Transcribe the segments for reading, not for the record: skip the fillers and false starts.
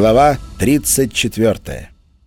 Глава 34.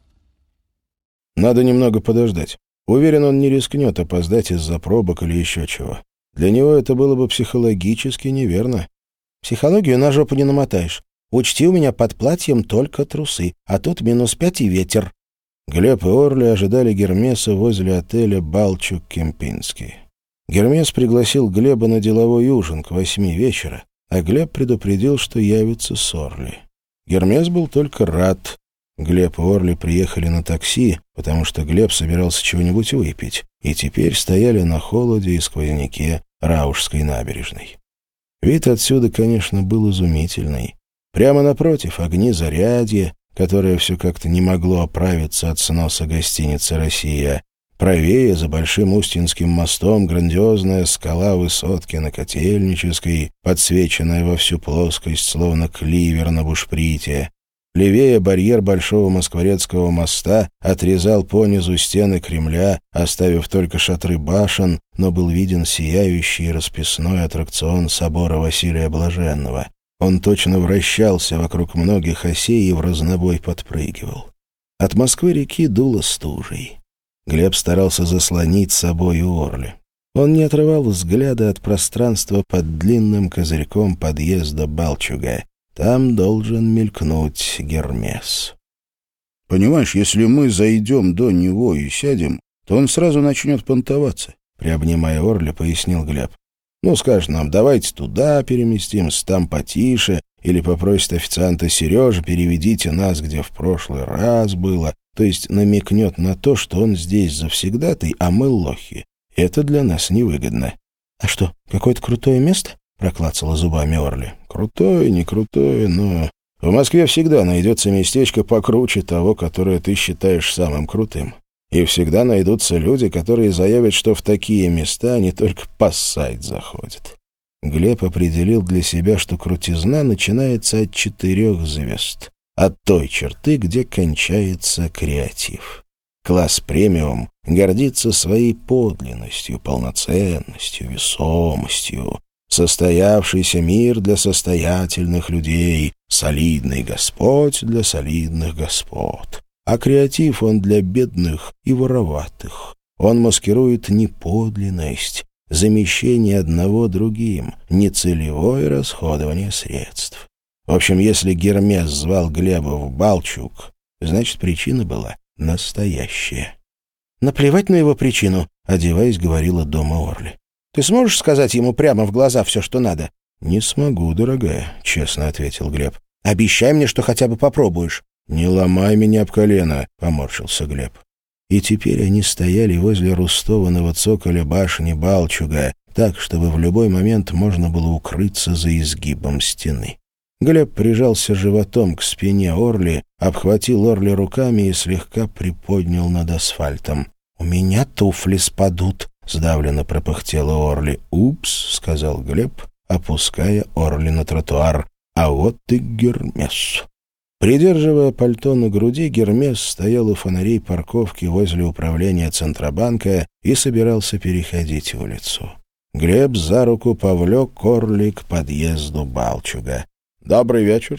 Надо немного подождать. Уверен, он не рискнет опоздать из-за пробок или еще чего. Для него это было бы психологически неверно. Психологию на жопу не намотаешь. Учти, у меня под платьем только трусы, а тут -5 и ветер. Глеб и Орли ожидали Гермеса возле отеля «Балчук-Кемпинский». Гермес пригласил Глеба на деловой ужин к 8 вечера, а Глеб предупредил, что явится с Орли. Гермес был только рад. Глеб и Орли приехали на такси, потому что Глеб собирался чего-нибудь выпить, и теперь стояли на холоде и сквозняке Раушской набережной. Вид отсюда, конечно, был изумительный. Прямо напротив огни Зарядье, которое все как-то не могло оправиться от сноса гостиницы «Россия». Правее, за Большим Устинским мостом, грандиозная скала высотки на Котельнической, подсвеченная во всю плоскость, словно кливер на бушприте. Левее барьер Большого Москворецкого моста отрезал понизу стены Кремля, оставив только шатры башен, но был виден сияющий расписной аттракцион собора Василия Блаженного. Он точно вращался вокруг многих осей и в разнобой подпрыгивал. От Москвы-реки дуло стужей. Глеб старался заслонить собой Орли. Он не отрывал взгляда от пространства под длинным козырьком подъезда Балчуга. Там должен мелькнуть Гермес. «Понимаешь, если мы зайдем до него и сядем, то он сразу начнет понтоваться», — приобнимая Орли, пояснил Глеб. «Ну, скажет нам, давайте туда переместимся, там потише, или попросит официанта Сережа, переведите нас, где в прошлый раз было». То есть намекнет на то, что он здесь завсегдатый, а мы лохи. Это для нас невыгодно. — А что, какое-то крутое место? — проклацала зубами Орли. — Крутое, не крутое, но... В Москве всегда найдется местечко покруче того, которое ты считаешь самым крутым. И всегда найдутся люди, которые заявят, что в такие места они только поссать заходят. Глеб определил для себя, что крутизна начинается от 4 звезд. От той черты, где кончается креатив. Класс премиум гордится своей подлинностью, полноценностью, весомостью. Состоявшийся мир для состоятельных людей, солидный Господь для солидных господ. А креатив он для бедных и вороватых. Он маскирует неподлинность, замещение одного другим, нецелевое расходование средств. В общем, если Гермес звал Глеба в Балчук, значит, причина была настоящая. «Наплевать на его причину», — одеваясь, говорила дома Орли. «Ты сможешь сказать ему прямо в глаза все, что надо?» «Не смогу, дорогая», — честно ответил Глеб. «Обещай мне, что хотя бы попробуешь». «Не ломай меня об колено», — поморщился Глеб. И теперь они стояли возле рустованного цоколя башни Балчуга, так, чтобы в любой момент можно было укрыться за изгибом стены. Глеб прижался животом к спине Орли, обхватил Орли руками и слегка приподнял над асфальтом. «У меня туфли спадут», — сдавленно пропыхтела Орли. «Упс», — сказал Глеб, опуская Орли на тротуар. «А вот и Гермес». Придерживая пальто на груди, Гермес стоял у фонарей парковки возле управления Центробанка и собирался переходить улицу. Глеб за руку повлек Орли к подъезду Балчуга. «Добрый вечер,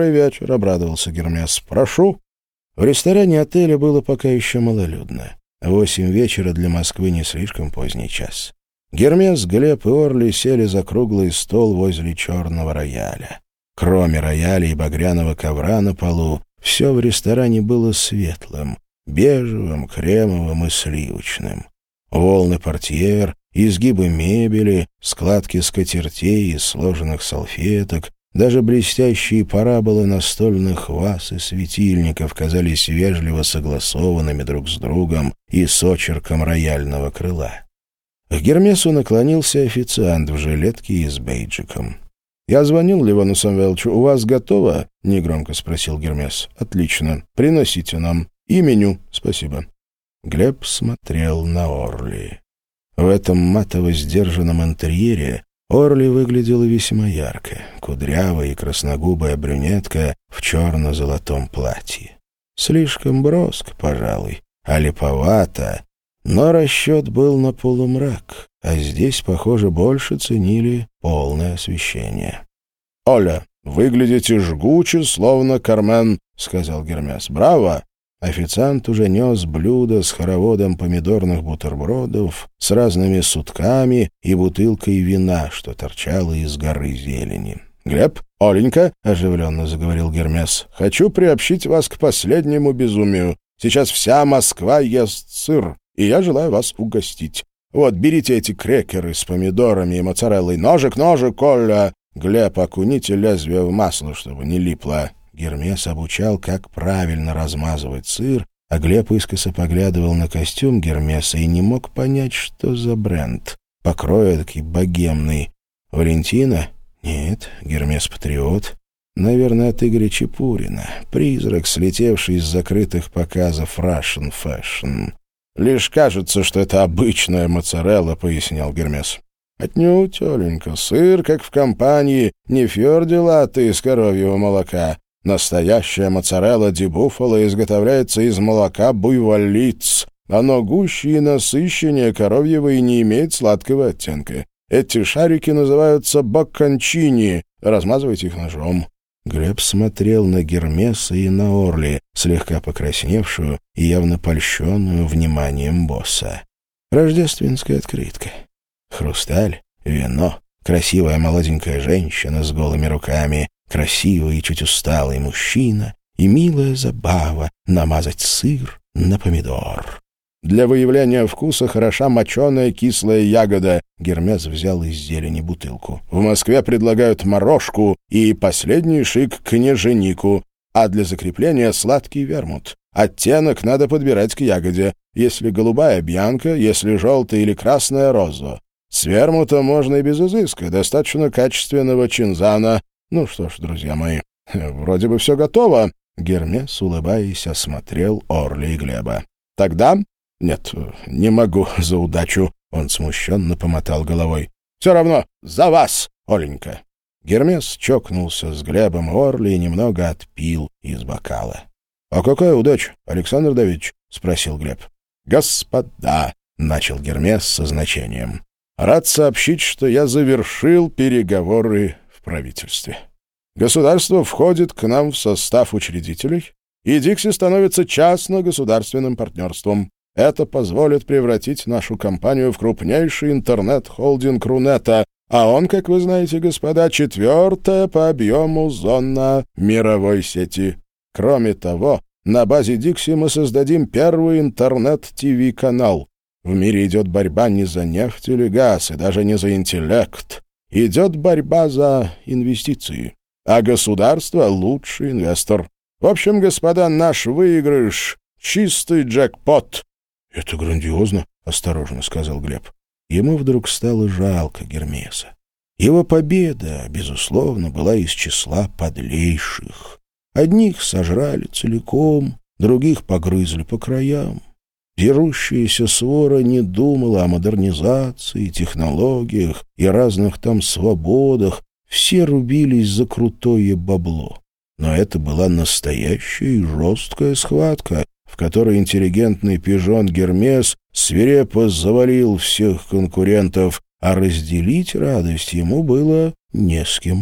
— обрадовался Гермес. — Прошу». В ресторане отеля было пока еще малолюдно. 8 вечера для Москвы не слишком поздний час. Гермес, Глеб и Орли сели за круглый стол возле черного рояля. Кроме рояля и багряного ковра на полу, все в ресторане было светлым, бежевым, кремовым и сливочным. Волны портьер, изгибы мебели, складки скатертей и сложенных салфеток, даже блестящие параболы настольных ваз и светильников казались вежливо согласованными друг с другом и с очерком рояльного крыла. К Гермесу наклонился официант в жилетке и с бейджиком. «Я звонил Левону Самвеловичу. У вас готово?» — негромко спросил Гермес. «Отлично. Приносите нам. И меню. Спасибо». Глеб смотрел на Орли. В этом матово-сдержанном интерьере Орли выглядела весьма ярко, кудрявая и красногубая брюнетка в черно-золотом платье. Слишком броско, пожалуй, а липовато, но расчет был на полумрак, а здесь, похоже, больше ценили полное освещение. «Оля», «Выглядите жгуче, словно Кармен», — сказал Гермес. «Браво!» Официант уже нес блюдо с хороводом помидорных бутербродов, с разными сутками и бутылкой вина, что торчало из горы зелени. «Глеб, Оленька», — оживленно заговорил Гермес, — «хочу приобщить вас к последнему безумию. Сейчас вся Москва ест сыр, и я желаю вас угостить. Вот, берите эти крекеры с помидорами и моцареллой. Ножик, Коля! Глеб, окуните лезвие в масло, чтобы не липло». Гермес обучал, как правильно размазывать сыр, а Глеб искоса поглядывал на костюм Гермеса и не мог понять, что за бренд. Покрой такой богемный. «Валентина?» «Нет, Гермес-патриот». «Наверное, от Игоря Чепурина. Призрак, слетевший из закрытых показов Russian Fashion». «Лишь кажется, что это обычная моцарелла», — пояснял Гермес. «Отнюдь, Оленька, сыр, как в компании, не фьордилатте из коровьего молока. Настоящая моцарелла ди буффало изготовляется из молока буйволиц. Оно гуще и насыщеннее коровьего и не имеет сладкого оттенка. Эти шарики называются баккончини. Размазывайте их ножом». Глеб смотрел на Гермеса и на Орли, слегка покрасневшую и явно польщенную вниманием босса. Рождественская открытка. Хрусталь, вино, красивая молоденькая женщина с голыми руками, красивый и чуть усталый мужчина и милая забава намазать сыр на помидор. «Для выявления вкуса хороша моченая кислая ягода», — Гермес взял из зелени бутылку. «В Москве предлагают морожку и последний шик княженику, а для закрепления сладкий вермут. Оттенок надо подбирать к ягоде. Если голубая — бьянка, если желтая или красная — роза. С вермута можно и без изыска, достаточно качественного чинзана. Ну что ж, друзья мои, вроде бы все готово». Гермес, улыбаясь, осмотрел Орли и Глеба. «Тогда...» «Нет, не могу за удачу», — он смущенно помотал головой. «Все равно за вас, Оленька». Гермес чокнулся с Глебом Орли и немного отпил из бокала. «А какая удача, Александр Давидович?» — спросил Глеб. «Господа», — начал Гермес со значением, — «рад сообщить, что я завершил переговоры в правительстве. Государство входит к нам в состав учредителей, и Дикси становится частно-государственным партнерством. Это позволит превратить нашу компанию в крупнейший интернет-холдинг Рунета, а он, как вы знаете, господа, 4-я по объему зона мировой сети. Кроме того, на базе Dixie мы создадим первый интернет-ТВ-канал. В мире идет борьба не за нефть или газ, и даже не за интеллект. Идет борьба за инвестиции. А государство — лучший инвестор. В общем, господа, наш выигрыш — чистый джекпот». «Это грандиозно», — осторожно сказал Глеб. Ему вдруг стало жалко Гермеса. Его победа, безусловно, была из числа подлейших. Одних сожрали целиком, других погрызли по краям. Дерущаяся свора не думала о модернизации, технологиях и разных там свободах. Все рубились за крутое бабло. Но это была настоящая и жесткая схватка, в которой интеллигентный пижон Гермес свирепо завалил всех конкурентов, а разделить радость ему было не с кем.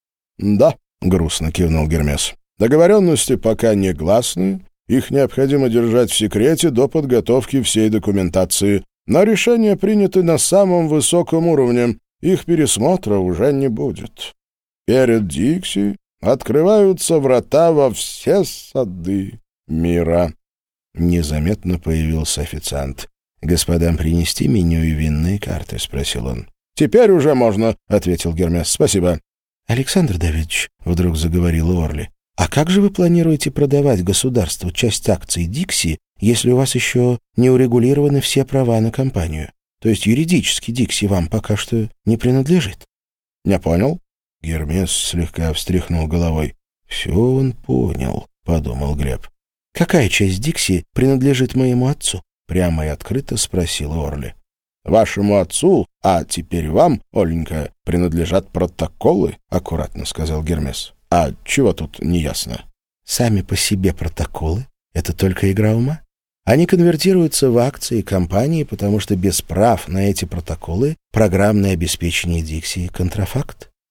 «Да», — грустно кивнул Гермес, — «договоренности пока негласные, их необходимо держать в секрете до подготовки всей документации, но решения приняты на самом высоком уровне, их пересмотра уже не будет. Перед Дикси открываются врата во все сады мира». Незаметно появился официант. «Господам принести меню и винные карты?» — спросил он. «Теперь уже можно», — ответил Гермес. «Спасибо». «Александр Давидович», — вдруг заговорил Орли, — «а как же вы планируете продавать государству часть акций Dixie, если у вас еще не урегулированы все права на компанию? То есть юридически Dixie вам пока что не принадлежит?» «Не понял?» — Гермес слегка встряхнул головой. «Все он понял», — подумал Глеб. «Какая часть Dixie принадлежит моему отцу?» — прямо и открыто спросил Орли. «Вашему отцу, а теперь вам, Оленька, принадлежат протоколы», — аккуратно сказал Гермес. «А чего тут неясно?» «Сами по себе протоколы — это только игра ума. Они конвертируются в акции компании, потому что без прав на эти протоколы программное обеспечение Dixie — контрафакт.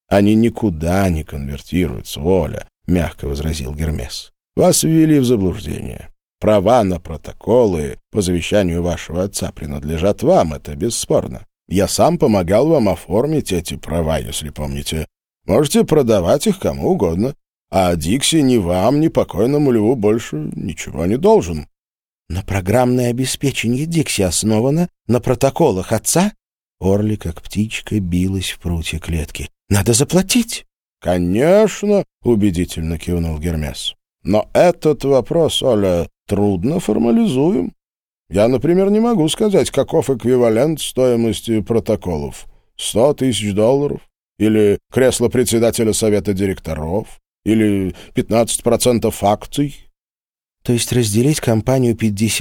Они никуда не конвертируются, Оля, — мягко возразил Гермес. Вас ввели в заблуждение. Права на протоколы по завещанию вашего отца принадлежат вам, это бесспорно. Я сам помогал вам оформить эти права, если помните. Можете продавать их кому угодно. А Дикси ни вам, ни покойному Льву больше ничего не должен. Но программное обеспечение Дикси основано на протоколах отца? Орли, как птичка, билась в прутья клетки. Надо заплатить. Конечно, убедительно кивнул Гермес. Но этот вопрос, Оля, трудно формализуем. Я, например, не могу сказать, каков эквивалент стоимости протоколов. $100 000? Или кресло председателя совета директоров? Или 15% акций? То есть разделить компанию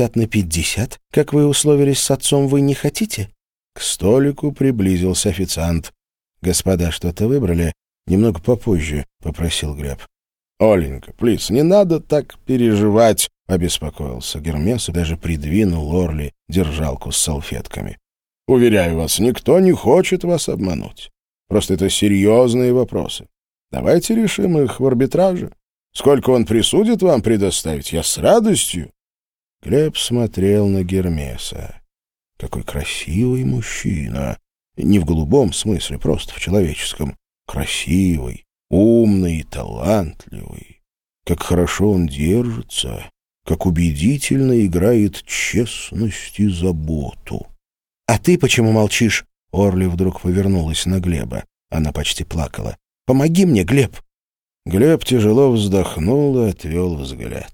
50/50, как вы условились с отцом, вы не хотите? К столику приблизился официант. «Господа что-то выбрали? Немного попозже», — попросил Глеб. «Оленька, плиз, не надо так переживать», — обеспокоился Гермес и даже придвинул Орли держалку с салфетками. «Уверяю вас, никто не хочет вас обмануть. Просто это серьезные вопросы. Давайте решим их в арбитраже. Сколько он присудит вам предоставить, я с радостью». Глеб смотрел на Гермеса. Какой красивый мужчина. Не в голубом смысле, просто в человеческом. Красивый, умный и талантливый. Как хорошо он держится, как убедительно играет честность и заботу. «А ты почему молчишь?» Орли вдруг повернулась на Глеба. Она почти плакала. «Помоги мне, Глеб!» Глеб тяжело вздохнул и отвел взгляд.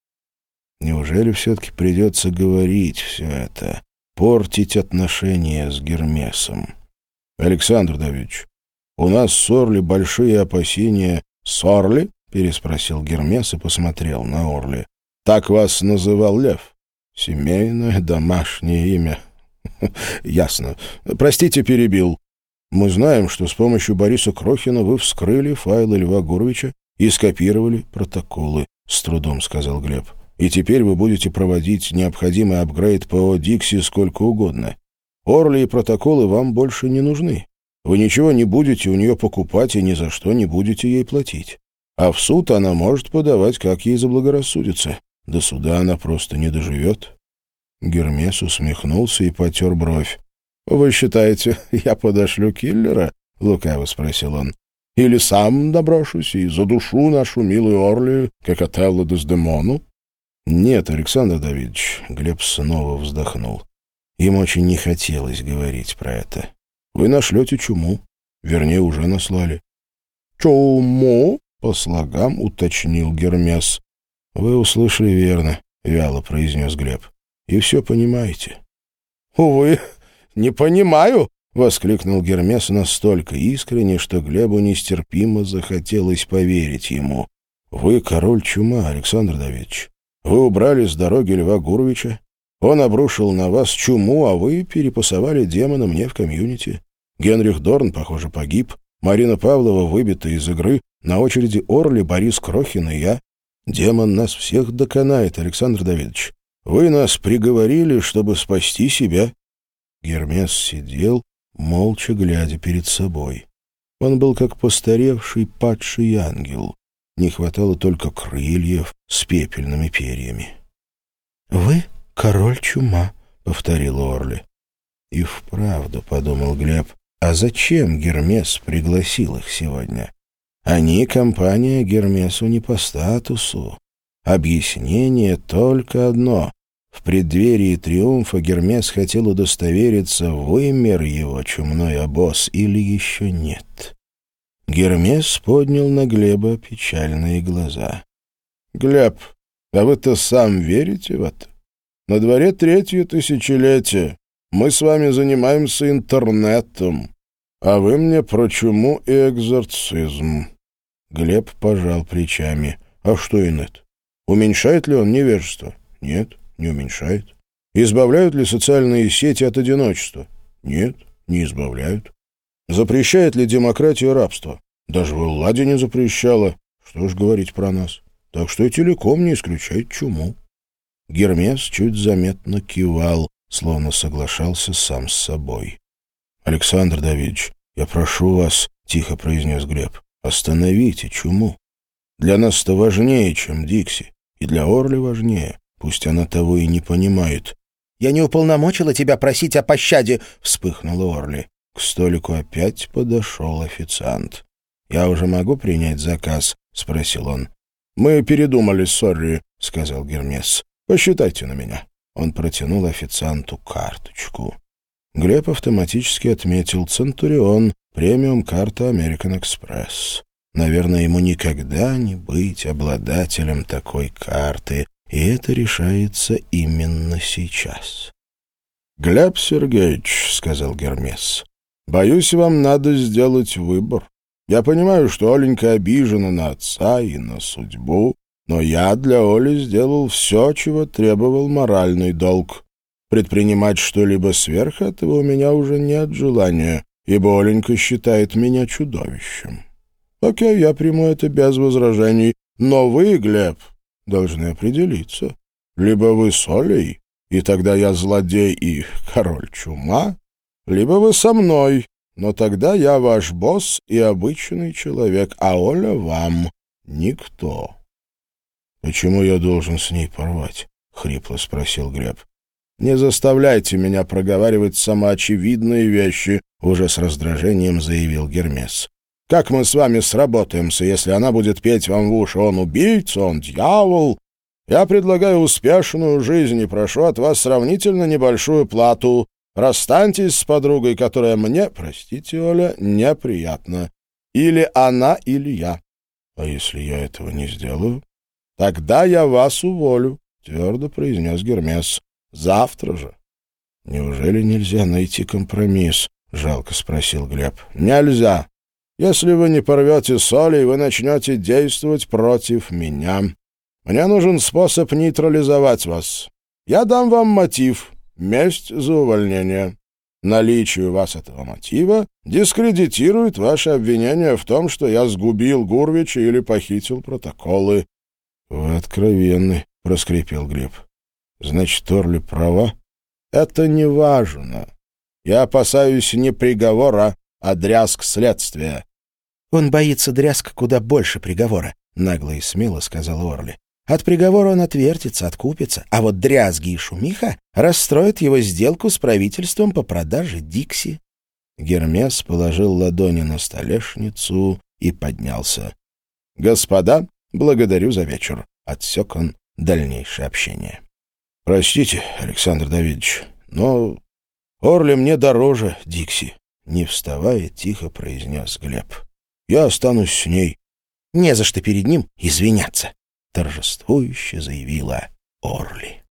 Неужели все-таки придется говорить все это, портить отношения с Гермесом? Александр Давидович, у нас с Орли большие опасения. С Орли? Переспросил Гермес и посмотрел на Орли. Так вас называл Лев? Семейное домашнее имя. Ясно. Простите, перебил. Мы знаем, что с помощью Бориса Крохина вы вскрыли файлы Льва Гуровича и скопировали протоколы, с трудом сказал Глеб. И теперь вы будете проводить необходимый апгрейд ПО «Дикси» сколько угодно. Орли и протоколы вам больше не нужны. Вы ничего не будете у нее покупать и ни за что не будете ей платить. А в суд она может подавать, как ей заблагорассудится. До суда она просто не доживет. Гермес усмехнулся и потер бровь. «Вы считаете, я подошлю киллера?» — лукаво спросил он. «Или сам доброшусь и задушу нашу милую Орли, как Отелло Дездемону?» «Нет, Александр Давидович», — Глеб снова вздохнул. Им очень не хотелось говорить про это. «Вы нашлете чуму. Вернее, уже наслали». «Чуму?» — по слогам уточнил Гермес. «Вы услышали верно», — вяло произнес Глеб. «И все понимаете». «Увы, не понимаю», — воскликнул Гермес настолько искренне, что Глебу нестерпимо захотелось поверить ему. «Вы король чума, Александр Давидович. Вы убрали с дороги Льва Гуровича. Он обрушил на вас чуму, а вы перепасовали демона мне в комьюнити. Генрих Дорн, похоже, погиб. Марина Павлова выбита из игры. На очереди Орли, Борис Крохин и я. Демон нас всех доконает, Александр Давидович. Вы нас приговорили, чтобы спасти себя». Гермес сидел, молча глядя перед собой. Он был как постаревший падший ангел. Не хватало только крыльев с пепельными перьями. «Вы король чума», — повторил Орли. «И вправду», — подумал Глеб, — «а зачем Гермес пригласил их сегодня? Они компания Гермесу не по статусу. Объяснение только одно. В преддверии триумфа Гермес хотел удостовериться, вымер его чумной обоз или еще нет». Гермес поднял на Глеба печальные глаза. «Глеб, а вы-то сам верите в это? На дворе 3-е тысячелетие. Мы с вами занимаемся интернетом, а вы мне про чуму и экзорцизм». Глеб пожал плечами. «А что инет? Уменьшает ли он невежество? Нет, не уменьшает. Избавляют ли социальные сети от одиночества? Нет, не избавляют. Запрещает ли демократия рабство? Даже в Элладе не запрещала. Что ж говорить про нас? Так что и телеком не исключает чуму». Гермес чуть заметно кивал, словно соглашался сам с собой. «Александр Давидович, я прошу вас», — тихо произнес Глеб. «Остановите чуму. Для нас это важнее, чем Дикси. И для Орли важнее. Пусть она того и не понимает». «Я не уполномочила тебя просить о пощаде», — вспыхнула Орли. К столику опять подошел официант. «Я уже могу принять заказ?» — спросил он. «Мы передумали, сорри», — сказал Гермес. «Посчитайте на меня». Он протянул официанту карточку. Глеб автоматически отметил «Центурион», премиум-карта American Express. Наверное, ему никогда не быть обладателем такой карты, и это решается именно сейчас. «Глеб Сергеевич», — сказал Гермес, — «боюсь, вам надо сделать выбор. Я понимаю, что Оленька обижена на отца и на судьбу, но я для Оли сделал все, чего требовал моральный долг. Предпринимать что-либо сверх этого у меня уже нет желания, ибо Оленька считает меня чудовищем. Окей, я приму это без возражений, но вы, Глеб, должны определиться. Либо вы с Олей, и тогда я злодей и король чума, либо вы со мной, но тогда я ваш босс и обычный человек, а Оля вам никто». «Почему я должен с ней порвать?» — хрипло спросил Глеб. «Не заставляйте меня проговаривать самоочевидные вещи», — уже с раздражением заявил Гермес. «Как мы с вами сработаемся, если она будет петь вам в уши: он убийца, он дьявол? Я предлагаю успешную жизнь и прошу от вас сравнительно небольшую плату. Расстаньтесь с подругой, которая мне, простите, Оля, неприятна. Или она, или я». «А если я этого не сделаю?» «Тогда я вас уволю», — твердо произнес Гермес. «Завтра же». «Неужели нельзя найти компромисс?» — жалко спросил Глеб. «Нельзя. Если вы не порвете с Олей, вы начнете действовать против меня. Мне нужен способ нейтрализовать вас. Я дам вам мотив — месть за увольнение. Наличие у вас этого мотива дискредитирует ваше обвинение в том, что я сгубил Гурвича или похитил протоколы». «Вы откровенны», — проскрипел Глеб. «Значит, Орли права?» «Это не важно. Я опасаюсь не приговора, а дрязг следствия». «Он боится дрязг куда больше приговора», — нагло и смело сказал Орли. «От приговора он отвертится, откупится, а вот дрязги и шумиха расстроят его сделку с правительством по продаже Дикси». Гермес положил ладони на столешницу и поднялся. «Господа, благодарю за вечер», — отсек он дальнейшее общение. «Простите, Александр Давидович, но Орли мне дороже Дикси», — не вставая, тихо произнес Глеб. «Я останусь с ней». «Не за что перед ним извиняться», — торжествующе заявила Орли.